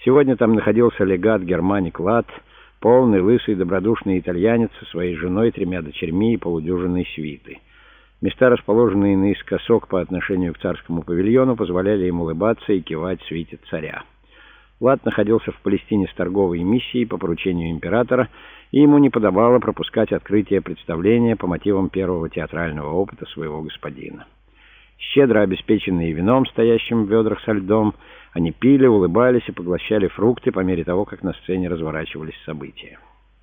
Сегодня там находился легат Германик Лат, полный, лысый, добродушный итальянец со своей женой, 3 дочерьми и полудюжиной свиты. Места, расположенные наискосок по отношению к царскому павильону, позволяли им улыбаться и кивать свите царя. Лат находился в Палестине с торговой миссией по поручению императора, и ему не подобало пропускать открытие представления по мотивам первого театрального опыта своего господина. Щедро обеспеченные вином, стоящим в ведрах со льдом, они пили, улыбались и поглощали фрукты по мере того, как на сцене разворачивались события.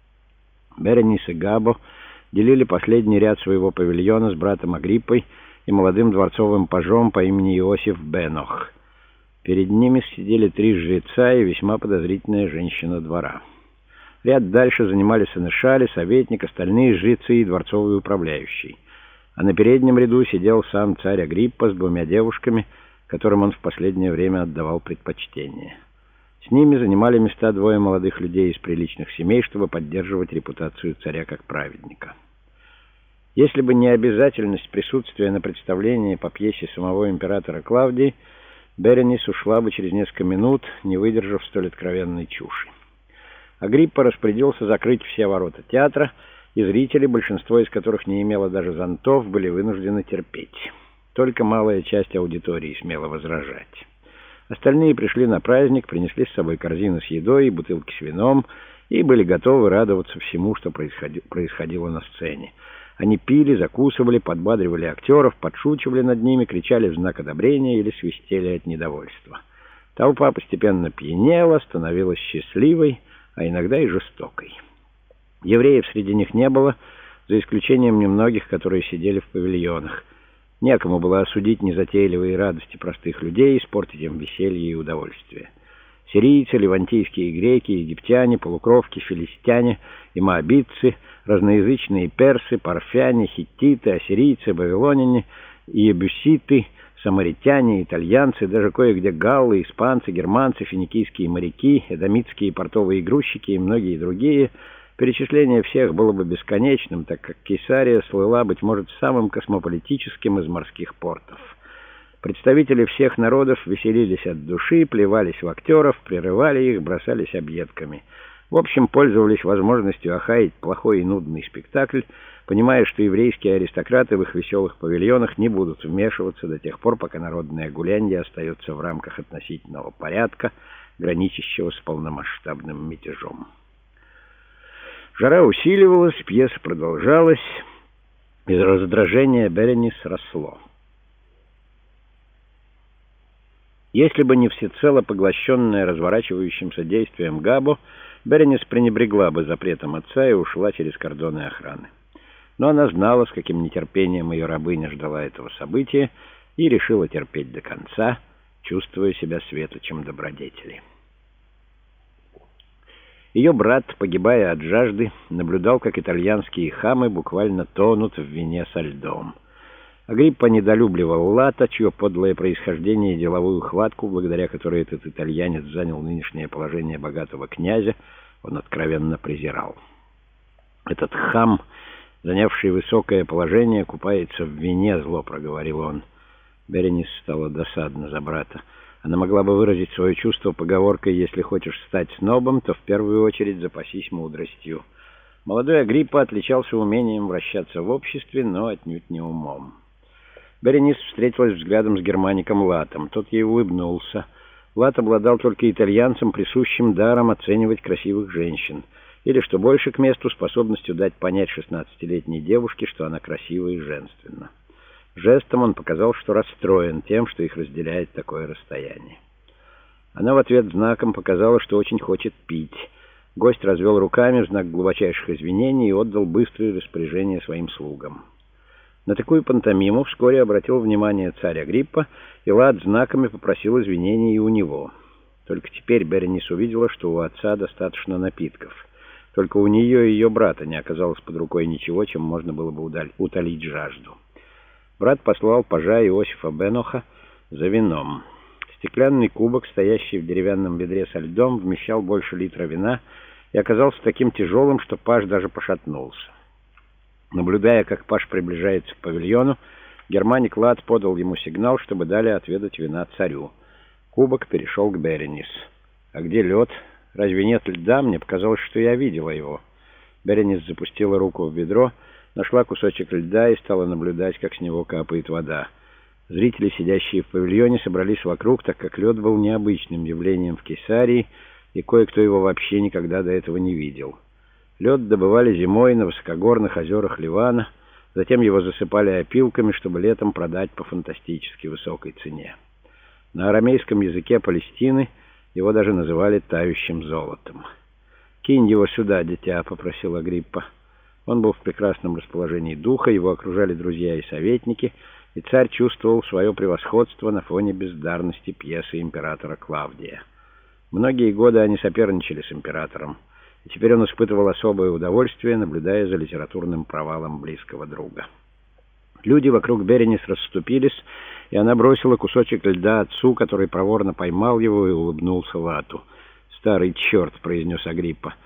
Беренис и Габо делили последний ряд своего павильона с братом Агриппой и молодым дворцовым пажом по имени Иосиф Бенох. Перед ними сидели 3 жреца и весьма подозрительная женщина двора. Ряд дальше занимали сенешали, советник, остальные жрецы и дворцовый управляющий. А на переднем ряду сидел сам царь Агриппа с 2 девушками, которым он в последнее время отдавал предпочтение. С ними занимали места 2 молодых людей из приличных семей, чтобы поддерживать репутацию царя как праведника. Если бы не обязательность присутствия на представлении по пьесе самого императора Клавдии, Беренис ушла бы через несколько минут, не выдержав столь откровенной чуши. Агриппа распорядился закрыть все ворота театра, и зрители, большинство из которых не имело даже зонтов, были вынуждены терпеть. Только малая часть аудитории смела возражать. Остальные пришли на праздник, принесли с собой корзины с едой и бутылки с вином, и были готовы радоваться всему, что происходило на сцене. Они пили, закусывали, подбадривали актеров, подшучивали над ними, кричали в знак одобрения или свистели от недовольства. Толпа постепенно пьянела, становилась счастливой, а иногда и жестокой. Евреев среди них не было, за исключением немногих, которые сидели в павильонах. Некому было осудить незатейливые радости простых людей, испортить им веселье и удовольствие. Сирийцы, ливантийские греки, египтяне, полукровки, филистяне и моабитцы, разноязычные персы, парфяне, хиттиты, ассирийцы, вавилоняне, иебуситы, самаритяне, итальянцы, даже кое-где галлы, испанцы, германцы, финикийские моряки, эдомитские портовые грузчики и многие другие. Перечисление всех было бы бесконечным, так как Кейсария слыла, быть может, самым космополитическим из морских портов. Представители всех народов веселились от души, плевались в актеров, прерывали их, бросались объедками. В общем, пользовались возможностью охаять плохой и нудный спектакль, понимая, что еврейские аристократы в их веселых павильонах не будут вмешиваться до тех пор, пока народное гулянье остается в рамках относительного порядка, граничащего с полномасштабным мятежом. Жара усиливалась, пьеса продолжалась, и раздражение Беренис росло. Если бы не всецело поглощенная разворачивающимся действием Габо, Беренис пренебрегла бы запретом отца и ушла через кордоны охраны. Но она знала, с каким нетерпением ее рабыня ждала этого события, и решила терпеть до конца, чувствуя себя светочем добродетели. Ее брат, погибая от жажды, наблюдал, как итальянские хамы буквально тонут в вине со льдом. Агриппа недолюбливал Лата, чье подлое происхождение и деловую хватку, благодаря которой этот итальянец занял нынешнее положение богатого князя, он откровенно презирал. «Этот хам, занявший высокое положение, купается в вине», — зло проговорил он. Беренис стало досадно за брата. Она могла бы выразить свое чувство поговоркой: «Если хочешь стать снобом, то в первую очередь запасись мудростью». Молодой Агриппа отличался умением вращаться в обществе, но отнюдь не умом. Беренис встретилась взглядом с германиком Латом. Тот ей улыбнулся. Лат обладал только итальянцам присущим даром оценивать красивых женщин, или, что больше к месту, способностью дать понять 16-летней девушке, что она красива и женственна. Жестом он показал, что расстроен тем, что их разделяет такое расстояние. Она в ответ знаком показала, что очень хочет пить. Гость развел руками в знак глубочайших извинений и отдал быстрые распоряжения своим слугам. На такую пантомиму вскоре обратил внимание царь Агриппа, и Лат знаками попросил извинений и у него. Только теперь Беренис увидела, что у отца достаточно напитков. Только у нее и ее брата не оказалось под рукой ничего, чем можно было бы утолить жажду. Брат послал пажа Иосифа Беноха за вином. Стеклянный кубок, стоящий в деревянном ведре со льдом, вмещал больше литра вина и оказался таким тяжелым, что паж даже пошатнулся. Наблюдая, как паж приближается к павильону, германик Лат подал ему сигнал, чтобы дали отведать вина царю. Кубок перешел к Беренис. «А где лед? Разве нет льда? Мне показалось, что я видела его». Беренис запустила руку в ведро, нашла кусочек льда и стала наблюдать, как с него капает вода. Зрители, сидящие в павильоне, собрались вокруг, так как лед был необычным явлением в Кейсарии, и кое-кто его вообще никогда до этого не видел. Лед добывали зимой на высокогорных озерах Ливана, затем его засыпали опилками, чтобы летом продать по фантастически высокой цене. На арамейском языке Палестины его даже называли тающим золотом. «Кинь его сюда, дитя», — попросил Агриппа. Он был в прекрасном расположении духа, его окружали друзья и советники, и царь чувствовал свое превосходство на фоне бездарности пьесы императора Клавдия. Многие годы они соперничали с императором, и теперь он испытывал особое удовольствие, наблюдая за литературным провалом близкого друга. Люди вокруг Беренис расступились, и она бросила кусочек льда отцу, который проворно поймал его и улыбнулся Лату. «Старый черт», — произнес Агриппа.